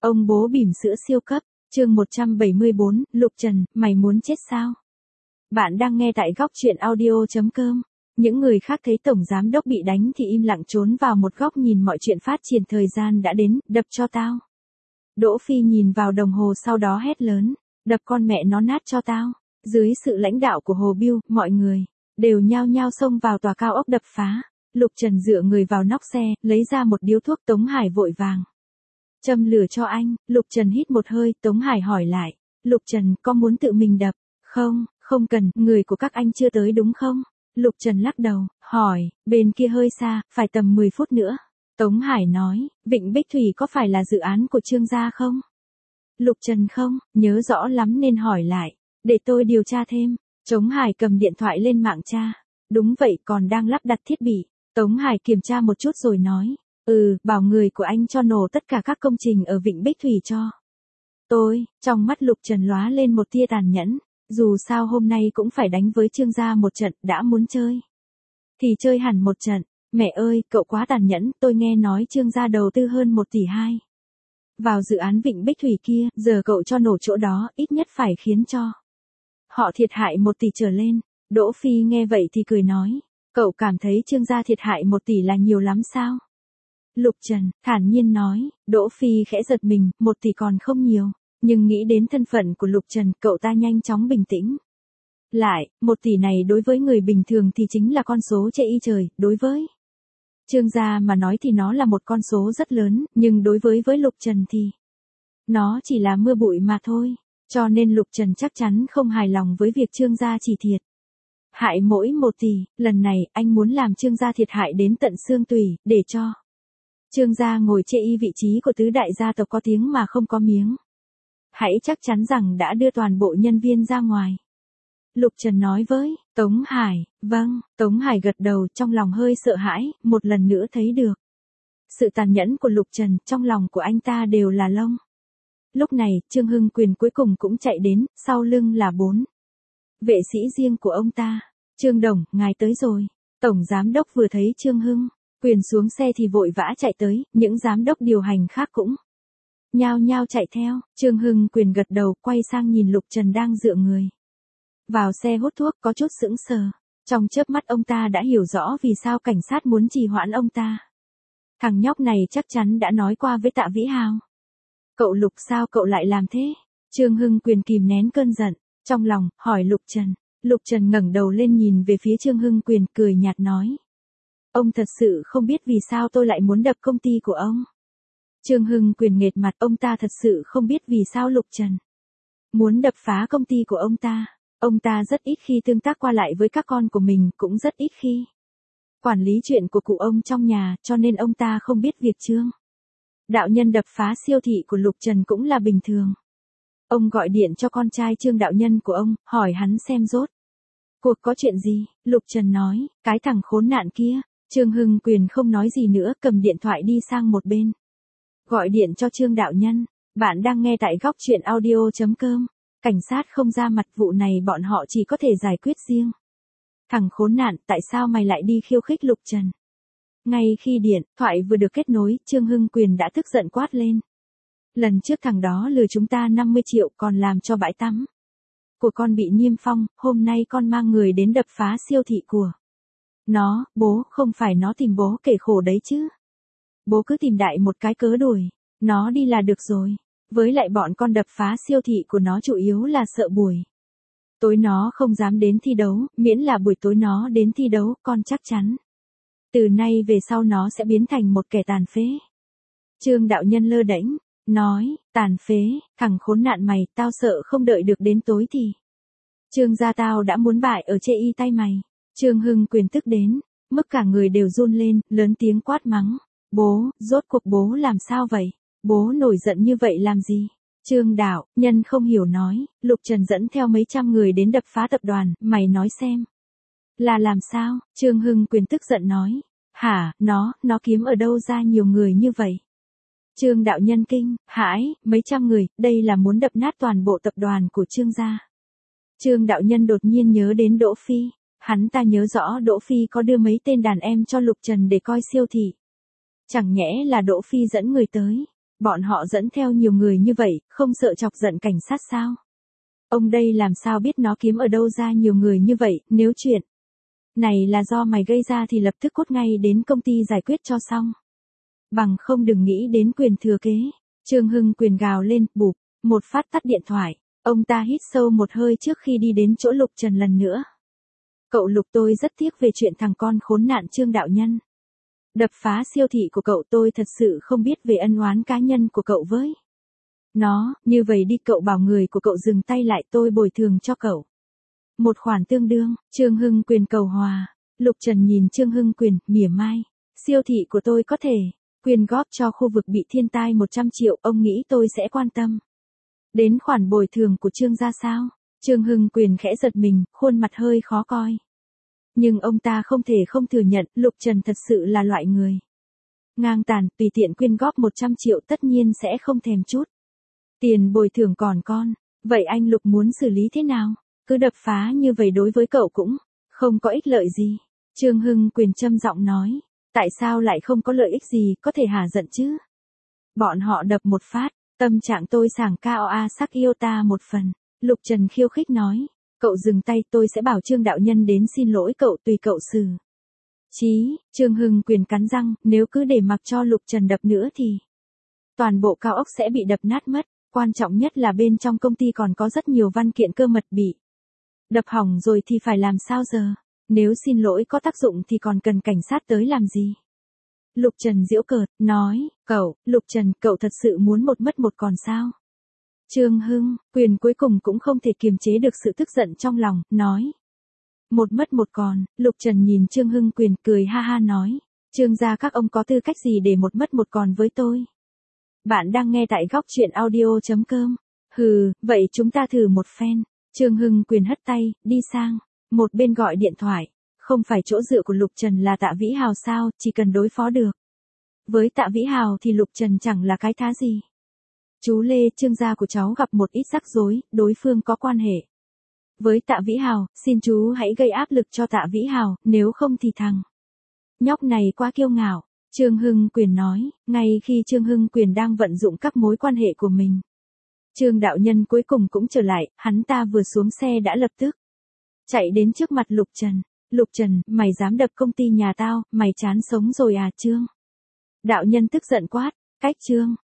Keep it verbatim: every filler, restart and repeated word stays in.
Ông bố bỉm sữa siêu cấp, chương một trăm bảy mươi bốn, Lục Trần, mày muốn chết sao? Bạn đang nghe tại góc truyện audio chấm com. Những người khác thấy tổng giám đốc bị đánh thì im lặng trốn vào một góc nhìn mọi chuyện phát triển. Thời gian đã đến, đập cho tao. Đỗ Phi nhìn vào đồng hồ sau đó hét lớn, đập con mẹ nó nát cho tao. Dưới sự lãnh đạo của Hồ Bưu, mọi người đều nhao nhao xông vào tòa cao ốc đập phá. Lục Trần dựa người vào nóc xe, lấy ra một điếu thuốc. Tống Hải vội vàng châm lửa cho anh. Lục Trần hít một hơi. Tống Hải hỏi lại, Lục Trần có muốn tự mình đập? Không, không cần, người của các anh chưa tới đúng không? Lục Trần lắc đầu, hỏi, bên kia hơi xa, phải tầm mười phút nữa. Tống Hải nói, Vịnh Bích Thủy có phải là dự án của Trương gia không? Lục Trần không, nhớ rõ lắm nên hỏi lại, để tôi điều tra thêm. Tống Hải cầm điện thoại lên mạng tra. Đúng vậy, còn đang lắp đặt thiết bị. Tống Hải kiểm tra một chút rồi nói, ừ, bảo người của anh cho nổ tất cả các công trình ở Vịnh Bích Thủy cho tôi. Trong mắt Lục Trần lóa lên một tia tàn nhẫn. Dù sao hôm nay cũng phải đánh với Trương gia một trận, đã muốn chơi thì chơi hẳn một trận. Mẹ ơi, cậu quá tàn nhẫn, tôi nghe nói Trương gia đầu tư hơn một tỷ hai vào dự án Vịnh Bích Thủy kia, giờ cậu cho nổ chỗ đó, ít nhất phải khiến cho họ thiệt hại một tỷ trở lên. Đỗ Phi nghe vậy thì cười nói, cậu cảm thấy Trương gia thiệt hại một tỷ là nhiều lắm sao? Lục Trần thản nhiên nói. Đỗ Phi khẽ giật mình, một tỷ còn không nhiều, nhưng nghĩ đến thân phận của Lục Trần, cậu ta nhanh chóng bình tĩnh lại. Một tỷ này đối với người bình thường thì chính là con số chê y trời, đối với Trương gia mà nói thì nó là một con số rất lớn, nhưng đối với với Lục Trần thì nó chỉ là mưa bụi mà thôi. Cho nên Lục Trần chắc chắn không hài lòng với việc Trương gia chỉ thiệt hại mỗi một tỷ. Lần này anh muốn làm Trương gia thiệt hại đến tận xương tủy, để cho Trương gia ngồi chê y vị trí của tứ đại gia tộc có tiếng mà không có miếng. Hãy chắc chắn rằng đã đưa toàn bộ nhân viên ra ngoài. Lục Trần nói với Tống Hải. Vâng. Tống Hải gật đầu, trong lòng hơi sợ hãi, một lần nữa thấy được sự tàn nhẫn của Lục Trần, trong lòng của anh ta đều là lông. Lúc này, Trương Hưng Quyền cuối cùng cũng chạy đến, sau lưng là bốn vệ sĩ riêng của ông ta. Trương Đồng, ngài tới rồi. Tổng giám đốc vừa thấy Trương Hưng Quyền xuống xe thì vội vã chạy tới, những giám đốc điều hành khác cũng nhao nhao chạy theo. Trương Hưng Quyền gật đầu, quay sang nhìn Lục Trần đang dựa người vào xe hút thuốc, có chút sững sờ. Trong chớp mắt ông ta đã hiểu rõ vì sao cảnh sát muốn trì hoãn ông ta. Thằng nhóc này chắc chắn đã nói qua với Tạ Vĩ Hào. Cậu Lục, sao cậu lại làm thế? Trương Hưng Quyền kìm nén cơn giận trong lòng, hỏi Lục Trần. Lục Trần ngẩng đầu lên nhìn về phía Trương Hưng Quyền, cười nhạt nói, ông thật sự không biết vì sao tôi lại muốn đập công ty của ông. Trương Hưng Quyền nghệt mặt, ông ta thật sự không biết vì sao Lục Trần muốn đập phá công ty của ông ta. Ông ta rất ít khi tương tác qua lại với các con của mình, cũng rất ít khi quản lý chuyện của cụ ông trong nhà, cho nên ông ta không biết việc Trương đạo nhân đập phá siêu thị của Lục Trần cũng là bình thường. Ông gọi điện cho con trai Trương đạo nhân của ông, hỏi hắn xem rốt cuộc có chuyện gì. Lục Trần nói, cái thằng khốn nạn kia. Trương Hưng Quyền không nói gì nữa, cầm điện thoại đi sang một bên, gọi điện cho Trương đạo nhân. Bạn đang nghe tại góc truyện audio chấm com. Cảnh sát không ra mặt, vụ này bọn họ chỉ có thể giải quyết riêng. Thằng khốn nạn, tại sao mày lại đi khiêu khích Lục Trần? Ngay khi điện thoại vừa được kết nối, Trương Hưng Quyền đã tức giận quát lên. Lần trước thằng đó lừa chúng ta năm mươi triệu, còn làm cho bãi tắm của con bị niêm phong, hôm nay con mang người đến đập phá siêu thị của nó. Bố, không phải nó tìm bố kể khổ đấy chứ. Bố cứ tìm đại một cái cớ đuổi nó đi là được rồi. Với lại bọn con đập phá siêu thị của nó chủ yếu là sợ buổi tối nó không dám đến thi đấu, miễn là buổi tối nó đến thi đấu, con chắc chắn từ nay về sau nó sẽ biến thành một kẻ tàn phế. Trương đạo nhân lơ đễnh nói, tàn phế, thằng khốn nạn mày, tao sợ không đợi được đến tối thì Trương gia tao đã muốn bại ở chê y tay mày. Trương Hưng Quyền tức đến mức cả người đều run lên, lớn tiếng quát mắng, bố, rốt cuộc bố làm sao vậy? Bố nổi giận như vậy làm gì? Trương đạo nhân không hiểu nói, Lục Trần dẫn theo mấy trăm người đến đập phá tập đoàn, mày nói xem là làm sao? Trương Hưng Quyền tức giận nói, hả, nó, nó kiếm ở đâu ra nhiều người như vậy? Trương đạo nhân kinh hãi, mấy trăm người, đây là muốn đập nát toàn bộ tập đoàn của Trương gia. Trương đạo nhân đột nhiên nhớ đến Đỗ Phi, hắn ta nhớ rõ Đỗ Phi có đưa mấy tên đàn em cho Lục Trần để coi siêu thị. Chẳng nhẽ là Đỗ Phi dẫn người tới Bọn họ dẫn theo nhiều người như vậy, không sợ chọc giận cảnh sát sao? Ông đây làm sao biết nó kiếm ở đâu ra nhiều người như vậy, nếu chuyện này là do mày gây ra thì lập tức cút ngay đến công ty giải quyết cho xong. Bằng không đừng nghĩ đến quyền thừa kế. Trương Hưng Quyền gào lên, bụp, một phát tắt điện thoại. Ông ta hít sâu một hơi trước khi đi đến chỗ Lục Trần lần nữa. Cậu Lục, tôi rất tiếc về chuyện thằng con khốn nạn Trương đạo nhân. Đập phá siêu thị của cậu, tôi thật sự không biết về ân oán cá nhân của cậu với nó, như vậy đi, cậu bảo người của cậu dừng tay lại, tôi bồi thường cho cậu một khoản tương đương. Trương Hưng Quyền cầu hòa. Lục Trần nhìn Trương Hưng Quyền, mỉa mai. Siêu thị của tôi có thể quyên góp cho khu vực bị thiên tai một trăm triệu, ông nghĩ tôi sẽ quan tâm đến khoản bồi thường của Trương gia sao? Trương Hưng Quyền khẽ giật mình, khuôn mặt hơi khó coi. Nhưng ông ta không thể không thừa nhận, Lục Trần thật sự là loại người ngang tàn, tùy tiện quyên góp một trăm triệu tất nhiên sẽ không thèm chút tiền bồi thường còn con. Vậy anh Lục muốn xử lý thế nào? Cứ đập phá như vậy đối với cậu cũng không có ích lợi gì. Trương Hưng Quyền trầm giọng nói. Tại sao lại không có lợi ích gì, có thể hả giận chứ? Bọn họ đập một phát, tâm trạng tôi sảng cao a sắc yêu ta một phần. Lục Trần khiêu khích nói. Cậu dừng tay, tôi sẽ bảo Trương đạo nhân đến xin lỗi cậu, tùy cậu xử trí. Trương Hưng Quyền cắn răng, nếu cứ để mặc cho Lục Trần đập nữa thì toàn bộ cao ốc sẽ bị đập nát mất. Quan trọng nhất là bên trong công ty còn có rất nhiều văn kiện cơ mật bị đập hỏng rồi thì phải làm sao giờ? Nếu xin lỗi có tác dụng thì còn cần cảnh sát tới làm gì? Lục Trần giễu cợt, nói, cậu, Lục Trần, cậu thật sự muốn một mất một còn sao? Trương Hưng Quyền cuối cùng cũng không thể kiềm chế được sự tức giận trong lòng, nói. Một mất một còn. Lục Trần nhìn Trương Hưng Quyền cười ha ha nói. Trương gia các ông có tư cách gì để một mất một còn với tôi? Bạn đang nghe tại góc truyện audio.com. Hừ, vậy chúng ta thử một phen. Trương Hưng Quyền hất tay, đi sang một bên gọi điện thoại. Không phải chỗ dựa của Lục Trần là Tạ Vĩ Hào sao, chỉ cần đối phó được với Tạ Vĩ Hào thì Lục Trần chẳng là cái thá gì. Chú Lê, Trương gia của cháu gặp một ít rắc rối, đối phương có quan hệ với Tạ Vĩ Hào, xin chú hãy gây áp lực cho Tạ Vĩ Hào, nếu không thì thằng nhóc này quá kiêu ngạo. Trương Hưng Quyền nói, ngay khi Trương Hưng Quyền đang vận dụng các mối quan hệ của mình. Trương đạo nhân cuối cùng cũng trở lại, hắn ta vừa xuống xe đã lập tức chạy đến trước mặt Lục Trần. Lục Trần, mày dám đập công ty nhà tao, mày chán sống rồi à Trương? Đạo nhân tức giận quát, cách Trương